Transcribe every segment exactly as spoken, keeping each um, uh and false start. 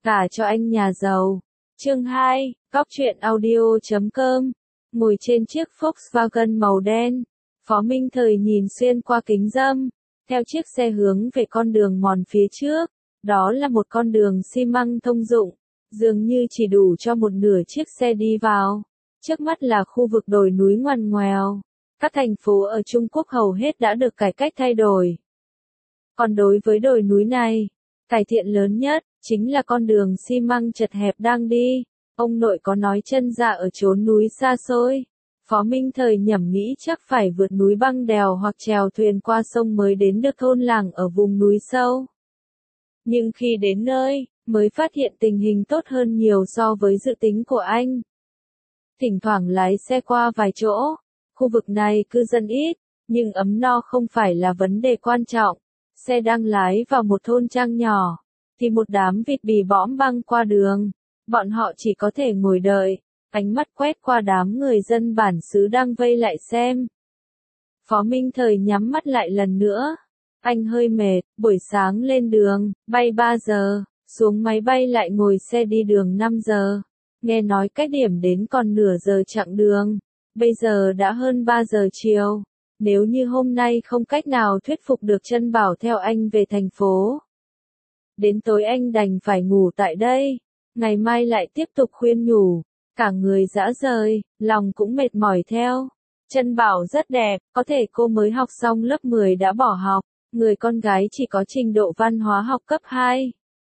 Cả cho anh nhà giàu. Chương hai, Góc truyện audio chấm com. Ngồi trên chiếc Volkswagen màu đen, Phó Minh Thời nhìn xuyên qua kính râm, theo chiếc xe hướng về con đường mòn phía trước. Đó là một con đường xi măng thông dụng, dường như chỉ đủ cho một nửa chiếc xe đi vào. Trước mắt là khu vực đồi núi ngoằn ngoèo. Các thành phố ở Trung Quốc hầu hết đã được cải cách thay đổi. Còn đối với đồi núi này, cải thiện lớn nhất chính là con đường xi măng chật hẹp đang đi. Ông nội có nói chân dạ ở chốn núi xa xôi. Phó Minh Thời nhẩm nghĩ chắc phải vượt núi băng đèo hoặc chèo thuyền qua sông mới đến được thôn làng ở vùng núi sâu. Nhưng khi đến nơi, mới phát hiện tình hình tốt hơn nhiều so với dự tính của anh. Thỉnh thoảng lái xe qua vài chỗ, khu vực này cư dân ít, nhưng ấm no không phải là vấn đề quan trọng. Xe đang lái vào một thôn trang nhỏ, thì một đám vịt bì bõm băng qua đường. Bọn họ chỉ có thể ngồi đợi, ánh mắt quét qua đám người dân bản xứ đang vây lại xem. Phó Minh Thời nhắm mắt lại lần nữa. Anh hơi mệt, buổi sáng lên đường, bay ba giờ, xuống máy bay lại ngồi xe đi đường năm giờ. Nghe nói cách điểm đến còn nửa giờ chặng đường, bây giờ đã hơn ba giờ chiều. Nếu như hôm nay không cách nào thuyết phục được Trân Bảo theo anh về thành phố, đến tối anh đành phải ngủ tại đây, ngày mai lại tiếp tục khuyên nhủ. Cả người rã rời, lòng cũng mệt mỏi theo. Trân Bảo rất đẹp, có thể cô mới học xong lớp mười đã bỏ học, người con gái chỉ có trình độ văn hóa học cấp hai.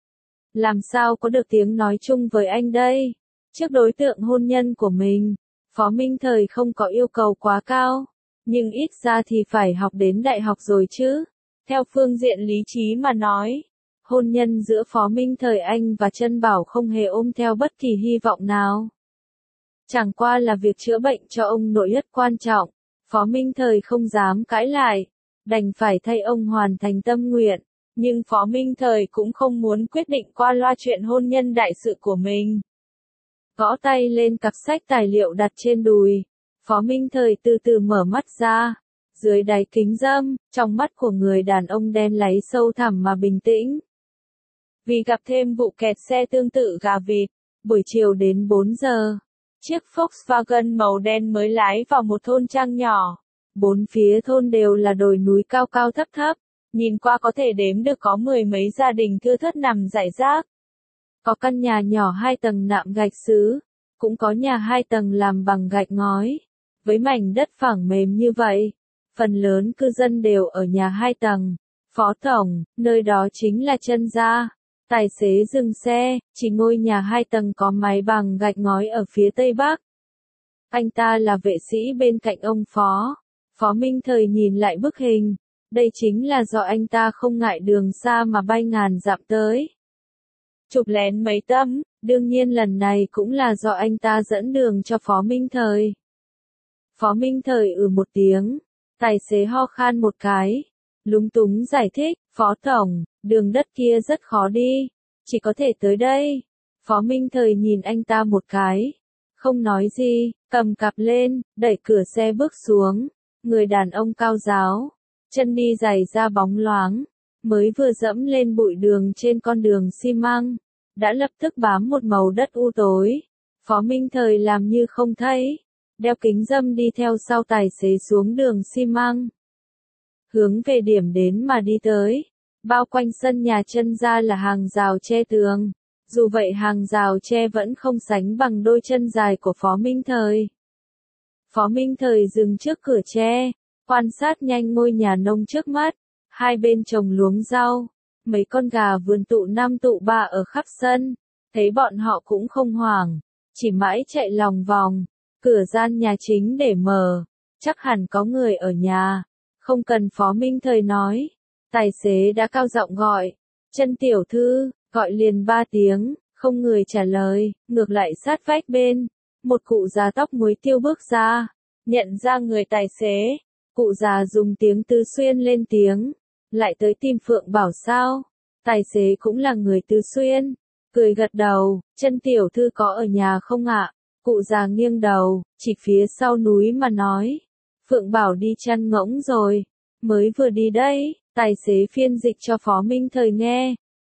Làm sao có được tiếng nói chung với anh đây? Trước đối tượng hôn nhân của mình, Phó Minh Thời không có yêu cầu quá cao, nhưng ít ra thì phải học đến đại học rồi chứ. Theo phương diện lý trí mà nói, hôn nhân giữa Phó Minh Thời anh và Trân Bảo không hề ôm theo bất kỳ hy vọng nào. Chẳng qua là việc chữa bệnh cho ông nội rất quan trọng, Phó Minh Thời không dám cãi lại, đành phải thay ông hoàn thành tâm nguyện. Nhưng Phó Minh Thời cũng không muốn quyết định qua loa chuyện hôn nhân đại sự của mình. Gõ tay lên cặp sách tài liệu đặt trên đùi, Phó Minh Thời từ từ mở mắt ra. Dưới đáy kính râm, trong mắt của người đàn ông đen láy sâu thẳm mà bình tĩnh. Vì gặp thêm vụ kẹt xe tương tự gà vịt, buổi chiều đến bốn giờ, chiếc Volkswagen màu đen mới lái vào một thôn trang nhỏ. Bốn phía thôn đều là đồi núi cao cao thấp thấp, nhìn qua có thể đếm được có mười mấy gia đình thưa thớt nằm rải rác. Có căn nhà nhỏ hai tầng nạm gạch sứ, cũng có nhà hai tầng làm bằng gạch ngói. Với mảnh đất phẳng mềm như vậy, phần lớn cư dân đều ở nhà hai tầng. Phó Tổng, nơi đó chính là Trân gia. Tài xế dừng xe, chỉ ngôi nhà hai tầng có mái bằng gạch ngói ở phía tây bắc. Anh ta là vệ sĩ bên cạnh ông Phó. Phó Minh Thời nhìn lại bức hình. Đây chính là do anh ta không ngại đường xa mà bay ngàn dặm tới. Chụp lén mấy tấm, đương nhiên lần này cũng là do anh ta dẫn đường cho Phó Minh Thời. Phó Minh Thời ừ một tiếng, tài xế ho khan một cái, lúng túng giải thích, Phó Tổng, đường đất kia rất khó đi, chỉ có thể tới đây. Phó Minh Thời nhìn anh ta một cái, không nói gì, cầm cặp lên, đẩy cửa xe bước xuống. Người đàn ông cao ráo, chân đi giày da bóng loáng, mới vừa dẫm lên bụi đường trên con đường xi măng, đã lập tức bám một màu đất u tối. Phó Minh Thời làm như không thấy, đeo kính râm đi theo sau tài xế xuống đường xi măng, hướng về điểm đến mà đi tới. Bao quanh sân nhà Trân gia là hàng rào che tường, dù vậy hàng rào che vẫn không sánh bằng đôi chân dài của Phó Minh Thời. Phó Minh Thời dừng trước cửa tre, quan sát nhanh ngôi nhà nông trước mắt, hai bên trồng luống rau, mấy con gà vườn tụ năm tụ ba ở khắp sân, thấy bọn họ cũng không hoảng, chỉ mãi chạy lòng vòng. Cửa gian nhà chính để mở, chắc hẳn có người ở nhà, không cần Phó Minh Thời nói. Tài xế đã cao giọng gọi, Trân tiểu thư, gọi liền ba tiếng, không người trả lời, ngược lại sát vách bên, một cụ già tóc muối tiêu bước ra, nhận ra người tài xế, cụ già dùng tiếng Tứ Xuyên lên tiếng, lại tới tìm Phượng Bảo sao? Tài xế cũng là người Tứ Xuyên, cười gật đầu, Trân tiểu thư có ở nhà không ạ? Cụ già nghiêng đầu, chỉ phía sau núi mà nói, Phượng Bảo đi chăn ngỗng rồi, mới vừa đi đây. Tài xế phiên dịch cho Phó Minh Thời nghe,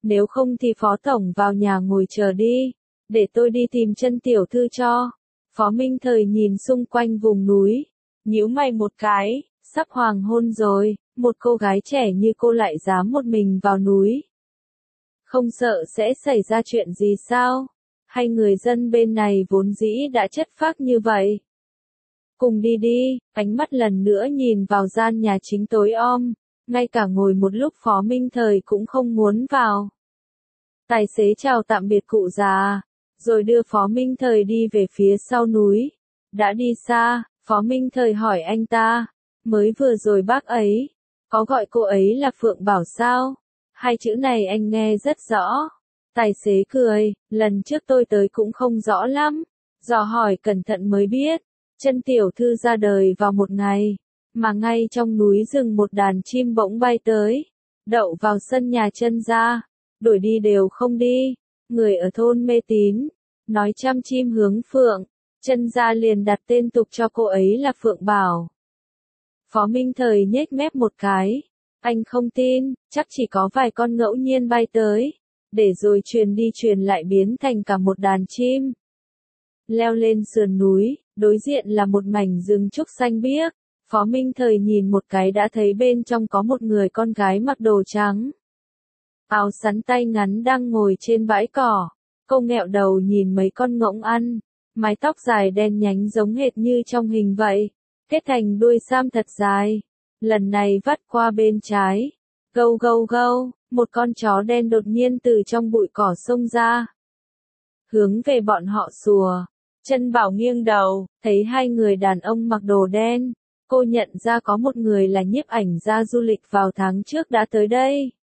Nếu không thì Phó Tổng vào nhà ngồi chờ đi, để tôi đi tìm chân tiểu thư cho. Phó Minh Thời nhìn xung quanh vùng núi, nhíu mày một cái, sắp hoàng hôn rồi, một cô gái trẻ như cô lại dám một mình vào núi. Không sợ sẽ xảy ra chuyện gì sao? Hay người dân bên này vốn dĩ đã chất phác như vậy? Cùng đi đi, ánh mắt lần nữa nhìn vào gian nhà chính tối om, ngay cả ngồi một lúc Phó Minh Thời cũng không muốn vào. Tài xế chào tạm biệt cụ già, rồi đưa Phó Minh Thời đi về phía sau núi. Đã đi xa, Phó Minh Thời hỏi anh ta, mới vừa rồi bác ấy, có gọi cô ấy là Phượng Bảo sao? Hai chữ này anh nghe rất rõ. Tài xế cười, lần trước tôi tới cũng không rõ lắm, dò hỏi cẩn thận mới biết, chân tiểu thư ra đời vào một ngày, mà ngay trong núi rừng một đàn chim bỗng bay tới, đậu vào sân nhà chân ra, đuổi đi đều không đi, người ở thôn mê tín, nói chăm chim hướng Phượng, chân ra liền đặt tên tục cho cô ấy là Phượng Bảo. Phó Minh Thời nhếch mép một cái, anh không tin, chắc chỉ có vài con ngẫu nhiên bay tới, để rồi truyền đi truyền lại biến thành cả một đàn chim. Leo lên sườn núi, đối diện là một mảnh rừng trúc xanh biếc, Phó Minh Thời nhìn một cái đã thấy bên trong có một người con gái mặc đồ trắng. Áo sắn tay ngắn đang ngồi trên bãi cỏ, cô nghẹo đầu nhìn mấy con ngỗng ăn, mái tóc dài đen nhánh giống hệt như trong hình vậy, kết thành đuôi sam thật dài, lần này vắt qua bên trái. Gâu gâu gâu, một con chó đen đột nhiên từ trong bụi cỏ xông ra, hướng về bọn họ sủa. Chân Bảo nghiêng đầu, thấy hai người đàn ông mặc đồ đen, cô nhận ra có một người là nhiếp ảnh gia du lịch vào tháng trước đã tới đây.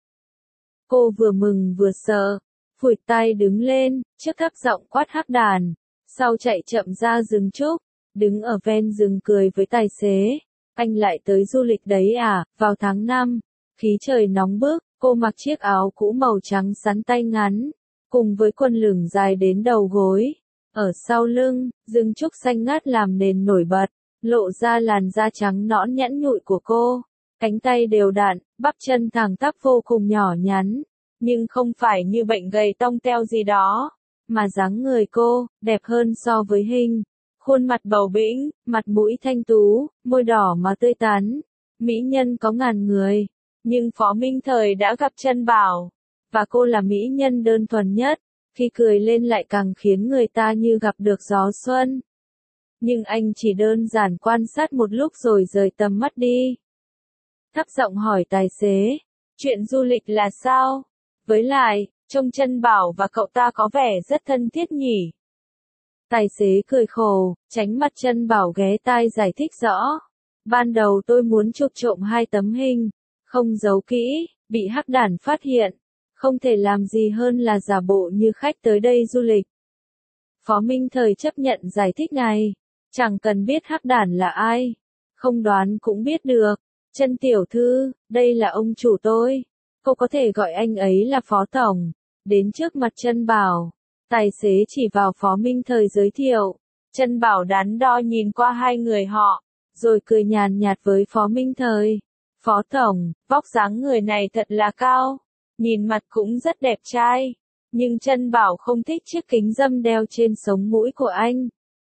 Cô vừa mừng vừa sợ, phủi tay đứng lên, trước thấp giọng quát hắc đàn, sau chạy chậm ra rừng trúc, đứng ở ven rừng cười với tài xế, anh lại tới du lịch đấy à? Vào tháng năm, khí trời nóng bức, cô mặc chiếc áo cũ màu trắng sắn tay ngắn, cùng với quần lửng dài đến đầu gối. Ở sau lưng, rừng trúc xanh ngát làm nền nổi bật, lộ ra làn da trắng nõn nhẵn nhụi của cô, cánh tay đều đặn, bắp chân thẳng tắp vô cùng nhỏ nhắn, nhưng không phải như bệnh gầy tông teo gì đó, mà dáng người cô, đẹp hơn so với hình. Khuôn mặt bầu bĩnh, mặt mũi thanh tú, môi đỏ mà tươi tắn, mỹ nhân có ngàn người, nhưng Phó Minh Thời đã gặp Chân Bảo, và cô là mỹ nhân đơn thuần nhất, khi cười lên lại càng khiến người ta như gặp được gió xuân. Nhưng anh chỉ đơn giản quan sát một lúc rồi rời tầm mắt đi. Thấp giọng hỏi tài xế, chuyện du lịch là sao? Với lại, trông Chân Bảo và cậu ta có vẻ rất thân thiết nhỉ? Tài xế cười khổ, tránh mặt Chân Bảo ghé tai giải thích rõ. Ban đầu tôi muốn chụp trộm hai tấm hình, không giấu kỹ, bị hắc đản phát hiện. Không thể làm gì hơn là giả bộ như khách tới đây du lịch. Phó Minh Thời chấp nhận giải thích này. Chẳng cần biết hắc đản là ai. Không đoán cũng biết được. Chân tiểu thư, đây là ông chủ tôi. Cô có thể gọi anh ấy là Phó Tổng. Đến trước mặt Chân Bảo. Tài xế chỉ vào Phó Minh Thời giới thiệu. Chân Bảo đắn đo nhìn qua hai người họ. Rồi cười nhàn nhạt với Phó Minh Thời. Phó Tổng, vóc dáng người này thật là cao. Nhìn mặt cũng rất đẹp trai. Nhưng Chân Bảo không thích chiếc kính râm đeo trên sống mũi của anh.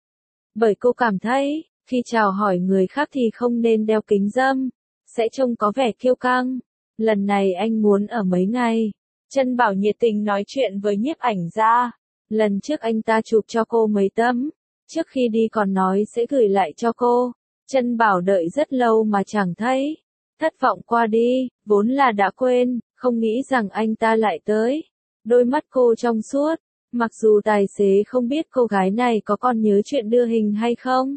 Bởi cô cảm thấy, khi chào hỏi người khác thì không nên đeo kính râm. Sẽ trông có vẻ kiêu căng. Lần này anh muốn ở mấy ngày. Chân Bảo nhiệt tình nói chuyện với nhiếp ảnh gia. Lần trước anh ta chụp cho cô mấy tấm. Trước khi đi còn nói sẽ gửi lại cho cô. Chân Bảo đợi rất lâu mà chẳng thấy. Thất vọng qua đi, vốn là đã quên, không nghĩ rằng anh ta lại tới. Đôi mắt cô trong suốt, mặc dù tài xế không biết cô gái này có còn nhớ chuyện đưa hình hay không.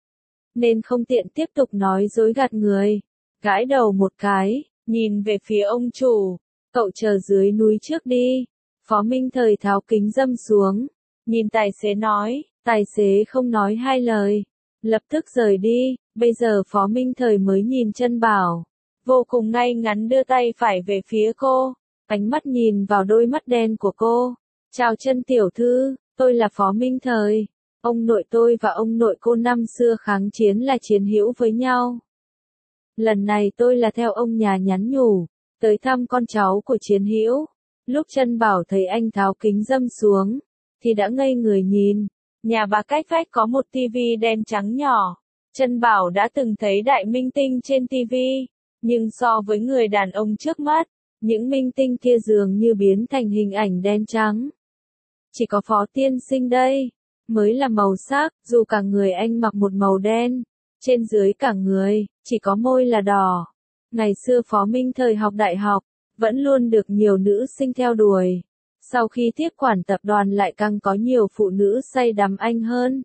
Nên không tiện tiếp tục nói dối gạt người. Gãi đầu một cái, nhìn về phía ông chủ. Cậu chờ dưới núi trước đi. Phó Minh Thời tháo kính râm xuống. Nhìn tài xế nói, tài xế không nói hai lời. Lập tức rời đi, bây giờ Phó Minh Thời mới nhìn Chân Bảo. Vô cùng ngay ngắn đưa tay phải về phía cô. Ánh mắt nhìn vào đôi mắt đen của cô. Chào Chân tiểu thư, tôi là Phó Minh Thời. Ông nội tôi và ông nội cô năm xưa kháng chiến là chiến hữu với nhau. Lần này tôi là theo ông nhà nhắn nhủ, tới thăm con cháu của chiến hữu. Lúc Trân Bảo thấy anh tháo kính râm xuống, thì đã ngây người nhìn. Nhà bà cách vách có một tivi đen trắng nhỏ. Trân Bảo đã từng thấy đại minh tinh trên tivi, nhưng so với người đàn ông trước mắt, những minh tinh kia dường như biến thành hình ảnh đen trắng. Chỉ có Phó tiên sinh đây, mới là màu sắc, dù cả người anh mặc một màu đen, trên dưới cả người, chỉ có môi là đỏ. Ngày xưa Phó Minh thời học đại học, vẫn luôn được nhiều nữ sinh theo đuổi. Sau khi tiếp quản tập đoàn lại càng có nhiều phụ nữ say đắm anh hơn.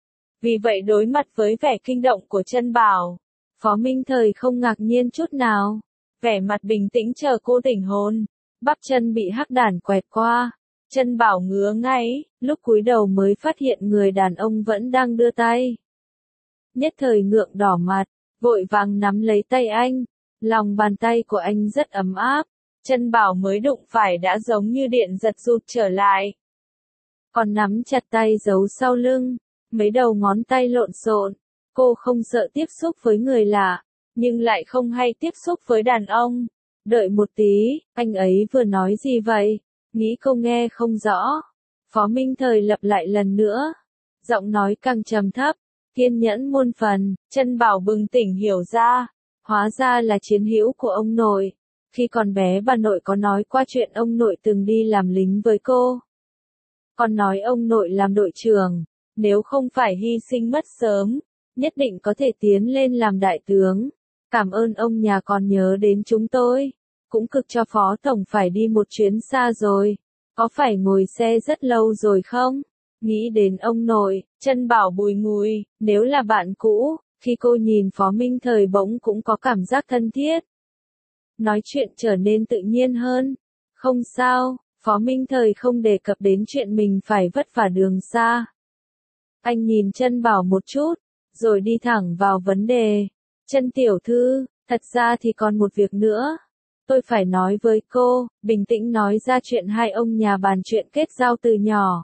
Vì vậy đối mặt với vẻ kinh động của Trân Bảo, Phó Minh thời không ngạc nhiên chút nào. Vẻ mặt bình tĩnh chờ cô tỉnh hồn. Bắp chân bị hắc đản quẹt qua. Trân Bảo ngứa ngáy, lúc cúi đầu mới phát hiện người đàn ông vẫn đang đưa tay. Nhất thời ngượng đỏ mặt, vội vàng nắm lấy tay anh. Lòng bàn tay của anh rất ấm áp. Trân Bảo mới đụng phải đã giống như điện giật rụt trở lại. Còn nắm chặt tay giấu sau lưng, mấy đầu ngón tay lộn xộn. Cô không sợ tiếp xúc với người lạ, nhưng lại không hay tiếp xúc với đàn ông. Đợi một tí, anh ấy vừa nói gì vậy? Nghĩ cô nghe không rõ. Phó Minh thời lặp lại lần nữa. Giọng nói càng trầm thấp, kiên nhẫn muôn phần. Trân Bảo bừng tỉnh hiểu ra. Hóa ra là chiến hữu của ông nội. Khi còn bé bà nội có nói qua chuyện ông nội từng đi làm lính với cô. Còn nói ông nội làm đội trưởng, nếu không phải hy sinh mất sớm, nhất định có thể tiến lên làm đại tướng. Cảm ơn ông nhà còn nhớ đến chúng tôi. Cũng cực cho Phó Tổng phải đi một chuyến xa rồi. Có phải ngồi xe rất lâu rồi không? Nghĩ đến ông nội, Trân Bảo bùi ngùi, nếu là bạn cũ, khi cô nhìn Phó Minh thời bỗng cũng có cảm giác thân thiết. Nói chuyện trở nên tự nhiên hơn. Không sao, Phó Minh thời không đề cập đến chuyện mình phải vất vả đường xa. Anh nhìn Trân Bảo một chút, rồi đi thẳng vào vấn đề. Trân tiểu thư, thật ra thì còn một việc nữa. Tôi phải nói với cô, bình tĩnh nói ra chuyện hai ông nhà bàn chuyện kết giao từ nhỏ.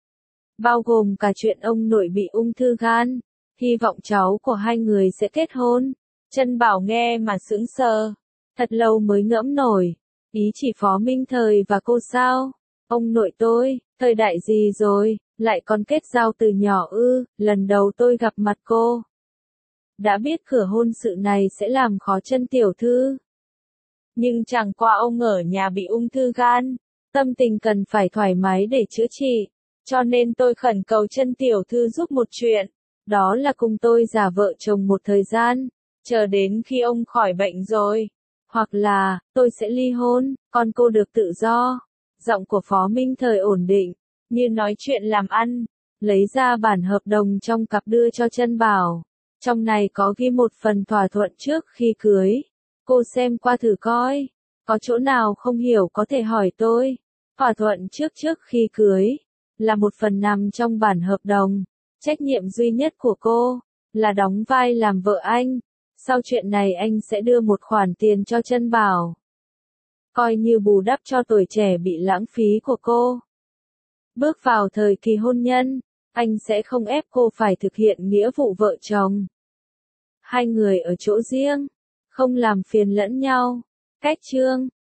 Bao gồm cả chuyện ông nội bị ung thư gan. Hy vọng cháu của hai người sẽ kết hôn. Trân Bảo nghe mà sững sờ. Thật lâu mới ngẫm nổi. Ý chỉ Phó Minh thời và cô sao? Ông nội tôi, thời đại gì rồi, lại còn kết giao từ nhỏ ư? Lần đầu tôi gặp mặt cô, đã biết cửa hôn sự này sẽ làm khó Trân tiểu thư. Nhưng chẳng qua ông ở nhà bị ung thư gan, tâm tình cần phải thoải mái để chữa trị, cho nên tôi khẩn cầu Trân tiểu thư giúp một chuyện, đó là cùng tôi giả vợ chồng một thời gian, chờ đến khi ông khỏi bệnh rồi, hoặc là, tôi sẽ ly hôn, còn cô được tự do. Giọng của Phó Minh thời ổn định, như nói chuyện làm ăn, lấy ra bản hợp đồng trong cặp đưa cho Trân Bảo. Trong này có ghi một phần thỏa thuận trước khi cưới. Cô xem qua thử coi, có chỗ nào không hiểu có thể hỏi tôi. Thỏa thuận trước trước khi cưới, là một phần nằm trong bản hợp đồng. Trách nhiệm duy nhất của cô, là đóng vai làm vợ anh. Sau chuyện này anh sẽ đưa một khoản tiền cho Trân Bảo. Coi như bù đắp cho tuổi trẻ bị lãng phí của cô. Bước vào thời kỳ hôn nhân, anh sẽ không ép cô phải thực hiện nghĩa vụ vợ chồng. Hai người ở chỗ riêng, không làm phiền lẫn nhau. Cách chương